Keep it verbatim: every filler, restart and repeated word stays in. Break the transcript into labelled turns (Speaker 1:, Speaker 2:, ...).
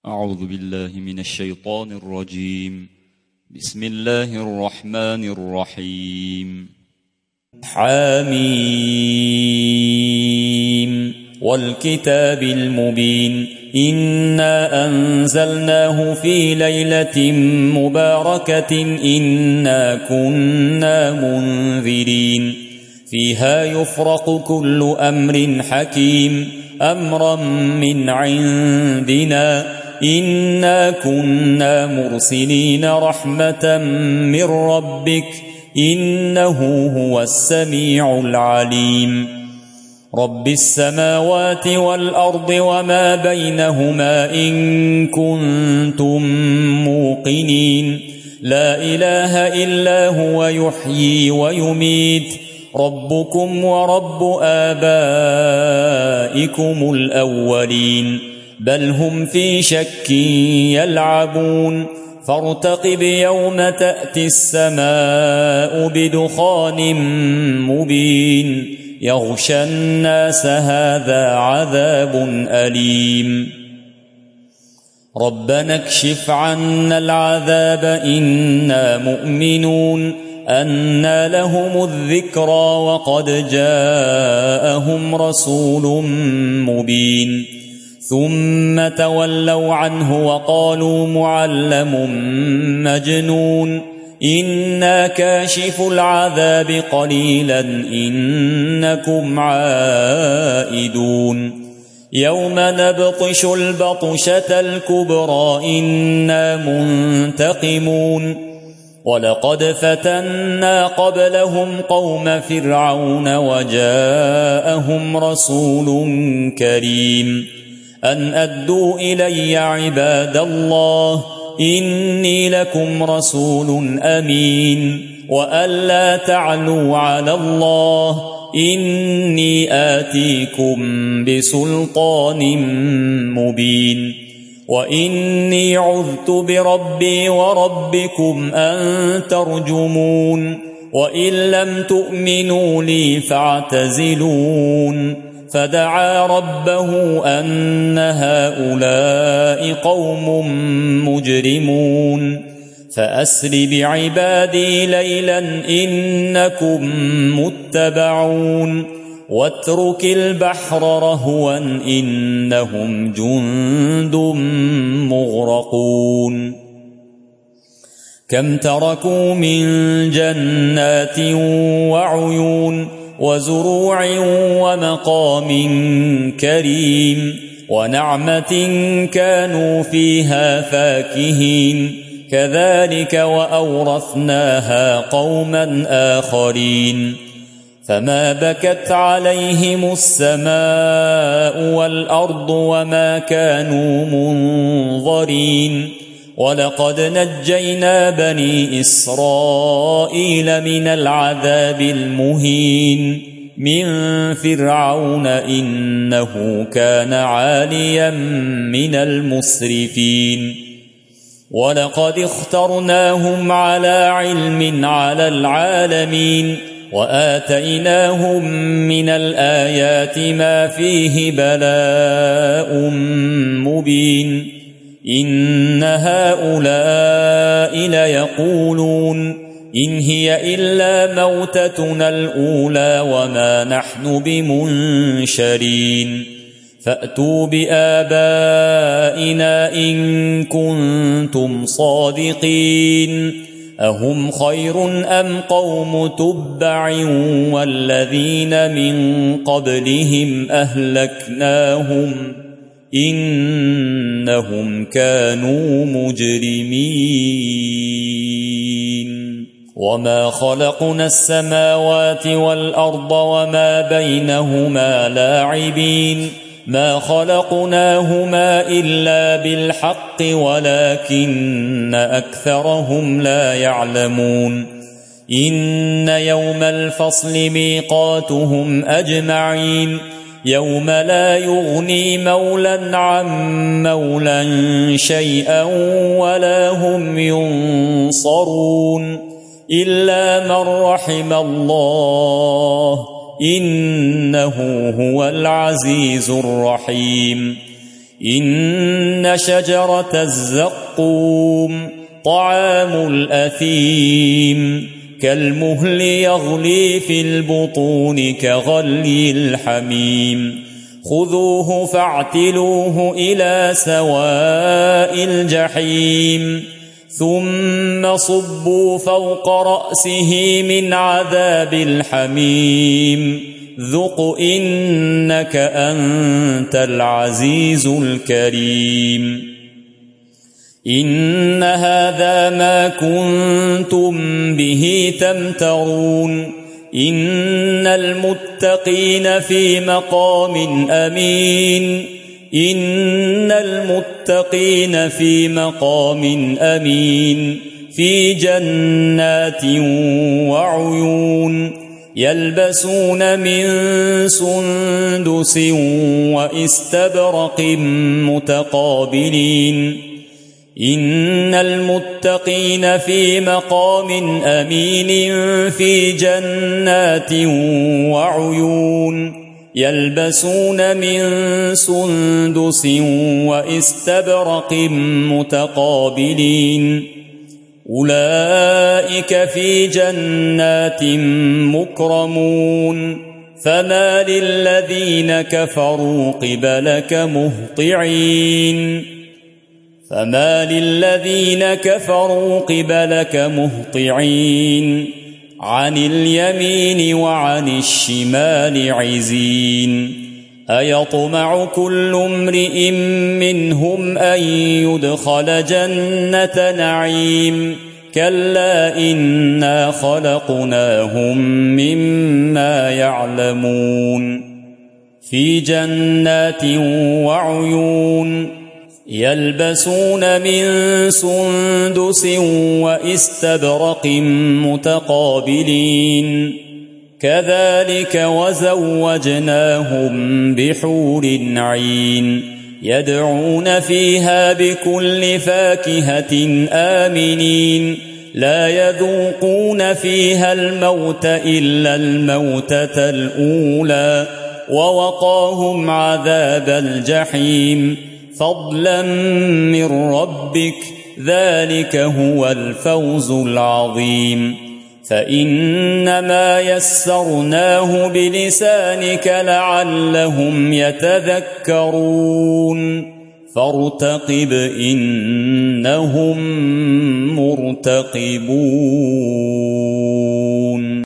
Speaker 1: أعوذ بالله من الشيطان الرجيم. بسم الله الرحمن الرحيم.
Speaker 2: حميم والكتاب المبين إنا أنزلناه في ليلة مباركة إنا كنا منذرين فيها يفرق كل أمر حكيم أمرا من عندنا إنا كنا مرسلين رحمة من ربك إنه هو السميع العليم رب السماوات والأرض وما بينهما إن كنتم موقنين لا إله إلا هو يحيي ويميت ربكم ورب آبائكم الأولين بل هم في شك يلعبون فارتقب يوم تأتي السماء بدخان مبين يغشى الناس هذا عذاب أليم ربنا اكشف عنا العذاب إنا مؤمنون أنى لهم الذكرى وقد جاءهم رسول مبين ثم تولوا عنه وقالوا معلم مجنون إنا كاشف العذاب قليلا إنكم عائدون يوم نبطش البطشة الكبرى إنا منتقمون ولقد فتنا قبلهم قوم فرعون وجاءهم رسول كريم أن أدوا إلي عباد الله إني لكم رسول أمين وأن لا تعلوا على الله إني آتيكم بسلطان مبين وإني عذت بربي وربكم أن ترجمون وإن لم تؤمنوا لي فاعتزلون فدعا ربه أن هؤلاء قوم مجرمون فأسر بعبادي ليلا إنكم متبعون واترك البحر رهوا إنهم جند مغرقون كم تركوا من جنات وعيون وزروع ومقام كريم ونعمة كانوا فيها فاكهين كذلك وأورثناها قوما آخرين فما بكت عليهم السماء والأرض وما كانوا منظرين ولقد نجينا بني إسرائيل من العذاب المهين من فرعون إنه كان عاليا من المسرفين ولقد اخترناهم على علم على العالمين وآتيناهم من الآيات ما فيه بلاء مبين إن هؤلاء ليقولون إن هي إلا موتتنا الأولى وما نحن بمنشرين فأتوا بآبائنا إن كنتم صادقين أهم خير أم قوم تبع والذين من قبلهم أهلكناهم إنهم كانوا مجرمين وما خلقنا السماوات والأرض وما بينهما لاعبين ما خلقناهما إلا بالحق ولكن أكثرهم لا يعلمون إن يوم الفصل ميقاتهم أجمعين يوم لا يغني مولا عن مولا شيئا ولا هم ينصرون إلا من رحم الله إنه هو العزيز الرحيم إن شجرة الزقوم طعام الأثيم كالمهل يغلي في البطون كغلي الحميم خذوه فاعتلوه إلى سواء الجحيم ثم صبوا فوق رأسه من عذاب الحميم ذق إنك أنت العزيز الكريم إن هذا ما كنتم به تمترون إن المتقين في مقام أمين إن المتقين في مقام أمين في جنات وعيون يلبسون من سندس وإستبرق متقابلين إن المتقين في مقام أمين في جنات وعيون يلبسون من سندس وإستبرق متقابلين أولئك في جنات مكرمون فما للذين كفروا قبلك مهطعين فما للذين كفروا قبلك مهطعين عن اليمين وعن الشمال عزين أيطمع كل امرئ منهم أن يدخل جنة نعيم كلا إنا خلقناهم مما يعلمون في جنات وعيون يلبسون من سندس وإستبرق متقابلين كذلك وزوجناهم بحور عين يدعون فيها بكل فاكهة آمنين لا يذوقون فيها الموت إلا الموتة الأولى ووقاهم عذاب الجحيم فضلا من ربك ذلك هو الفوز العظيم فإنما يسرناه بلسانك لعلهم يتذكرون فارتقب إنهم مرتقبون.